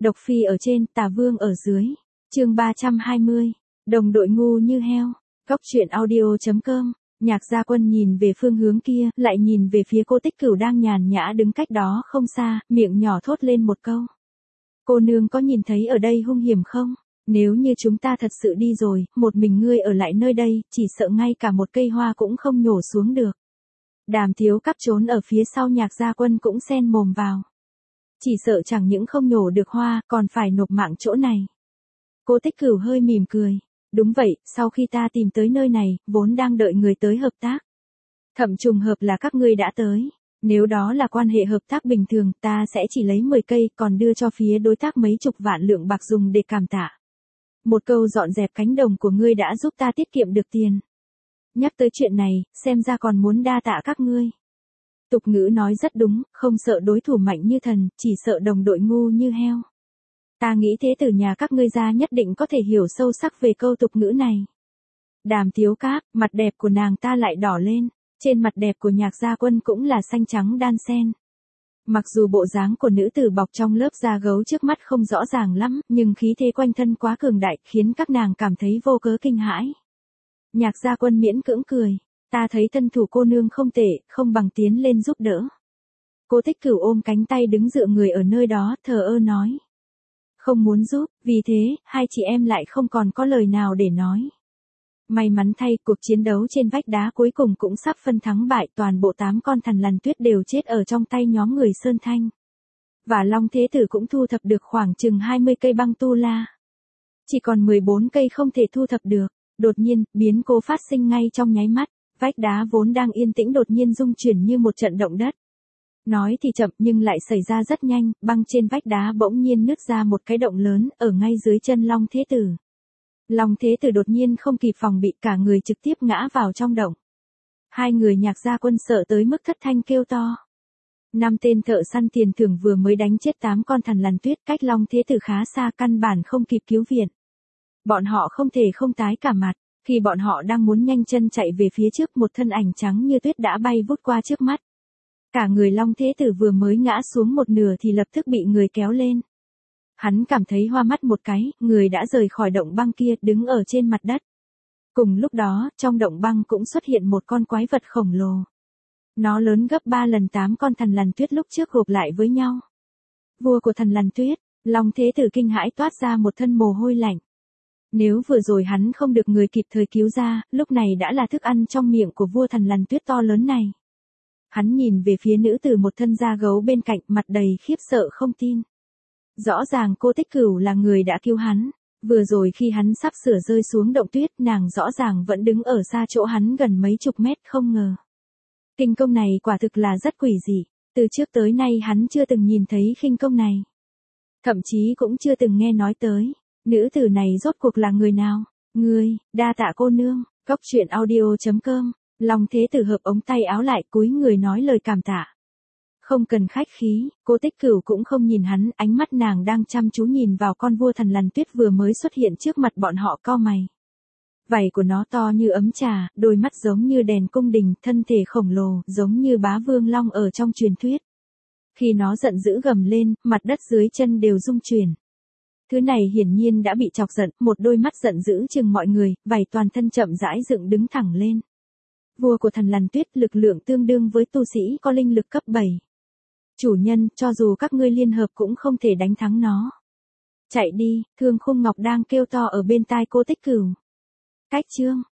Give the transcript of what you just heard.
Độc phi ở trên, tà vương ở dưới. Chương 320. Đồng đội ngu như heo. Góc truyện audio.com. Nhạc Gia Quân nhìn về phương hướng kia, lại nhìn về phía cô Tích Cửu đang nhàn nhã đứng cách đó không xa, miệng nhỏ thốt lên một câu. Cô nương có nhìn thấy ở đây hung hiểm không? Nếu như chúng ta thật sự đi rồi, một mình ngươi ở lại nơi đây, chỉ sợ ngay cả một cây hoa cũng không nhổ xuống được. Đàm Thiếu Cắp trốn ở phía sau Nhạc Gia Quân cũng xen mồm vào. Chỉ sợ chẳng những không nhổ được hoa, còn phải nộp mạng chỗ này. Cô Tích Cửu hơi mỉm cười. Đúng vậy, sau khi ta tìm tới nơi này, vốn đang đợi người tới hợp tác. Thậm trùng hợp là các ngươi đã tới. Nếu đó là quan hệ hợp tác bình thường, ta sẽ chỉ lấy 10 cây, còn đưa cho phía đối tác mấy chục vạn lượng bạc dùng để cảm tạ. Một câu dọn dẹp cánh đồng của ngươi đã giúp ta tiết kiệm được tiền. Nhắc tới chuyện này, xem ra còn muốn đa tạ các ngươi. Tục ngữ nói rất đúng, không sợ đối thủ mạnh như thần, chỉ sợ đồng đội ngu như heo. Ta nghĩ thế tử nhà các ngươi ra nhất định có thể hiểu sâu sắc về câu tục ngữ này. Đàm Thiếu Cáp, mặt đẹp của nàng ta lại đỏ lên, trên mặt đẹp của Nhạc Gia Quân cũng là xanh trắng đan xen. Mặc dù bộ dáng của nữ tử bọc trong lớp da gấu trước mắt không rõ ràng lắm, nhưng khí thế quanh thân quá cường đại, khiến các nàng cảm thấy vô cớ kinh hãi. Nhạc Gia Quân miễn cưỡng cười, ta thấy thân thủ cô nương không tệ, không bằng tiến lên giúp đỡ. Cô Tích Cửu ôm cánh tay đứng dựa người ở nơi đó, thờ ơ nói. Không muốn giúp, vì thế, hai chị em lại không còn có lời nào để nói. May mắn thay, cuộc chiến đấu trên vách đá cuối cùng cũng sắp phân thắng bại, toàn bộ 8 con Thần Lằn Tuyết đều chết ở trong tay nhóm người Sơn Thanh. Và Long Thế Tử cũng thu thập được khoảng chừng 20 cây băng tu la. Chỉ còn 14 cây không thể thu thập được. Đột nhiên, biến cố phát sinh ngay trong nháy mắt, vách đá vốn đang yên tĩnh đột nhiên rung chuyển như một trận động đất. Nói thì chậm nhưng lại xảy ra rất nhanh, băng trên vách đá bỗng nhiên nứt ra một cái động lớn, ở ngay dưới chân Long Thế Tử. Long Thế Tử đột nhiên không kịp phòng bị, cả người trực tiếp ngã vào trong động. Hai người Nhạc Gia Quân sợ tới mức thất thanh kêu to. 5 tên thợ săn tiền thưởng vừa mới đánh chết 8 con Thần Lằn Tuyết, cách Long Thế Tử khá xa, căn bản không kịp cứu viện. Bọn họ không thể không tái cả mặt, khi bọn họ đang muốn nhanh chân chạy về phía trước, một thân ảnh trắng như tuyết đã bay vút qua trước mắt. Cả người Long Thế Tử vừa mới ngã xuống một nửa thì lập tức bị người kéo lên. Hắn cảm thấy hoa mắt một cái, người đã rời khỏi động băng kia, đứng ở trên mặt đất. Cùng lúc đó, trong động băng cũng xuất hiện một con quái vật khổng lồ. Nó lớn gấp 3 lần 8 con Thần Lằn Tuyết lúc trước gộp lại với nhau. Vua của Thần Lằn Tuyết, Long Thế Tử kinh hãi toát ra một thân mồ hôi lạnh. Nếu vừa rồi hắn không được người kịp thời cứu ra, lúc này đã là thức ăn trong miệng của vua Thần Lằn Tuyết to lớn này. Hắn nhìn về phía nữ tử một thân da gấu bên cạnh, mặt đầy khiếp sợ không tin. Rõ ràng cô Tích Cửu là người đã cứu hắn. Vừa rồi khi hắn sắp sửa rơi xuống động tuyết, nàng rõ ràng vẫn đứng ở xa chỗ hắn gần mấy chục mét, không ngờ. Khinh công này quả thực là rất quỷ dị. Từ trước tới nay hắn chưa từng nhìn thấy khinh công này. Thậm chí cũng chưa từng nghe nói tới. Nữ tử này rốt cuộc là người nào? Ngươi, đa tạ cô nương. Góc truyện audio.com. Long Thế Tử hợp ống tay áo lại, cúi người nói lời cảm tạ. Không cần khách khí, cô Tích Cửu cũng không nhìn hắn, ánh mắt nàng đang chăm chú nhìn vào con vua Thần Lằn Tuyết vừa mới xuất hiện trước mặt bọn họ, cau mày. Vảy của nó to như ấm trà, đôi mắt giống như đèn cung đình, thân thể khổng lồ, giống như bá vương long ở trong truyền thuyết. Khi nó giận dữ gầm lên, mặt đất dưới chân đều rung chuyển. Thứ này hiển nhiên đã bị chọc giận, một đôi mắt giận dữ trừng mọi người, vảy toàn thân chậm rãi dựng đứng thẳng lên. Vua của Thần Lằn Tuyết, lực lượng tương đương với tu sĩ có linh lực cấp 7. Chủ nhân, cho dù các ngươi liên hợp cũng không thể đánh thắng nó. Chạy đi, Thương Khung Ngọc đang kêu to ở bên tai cô Tích Cửu. Cách chương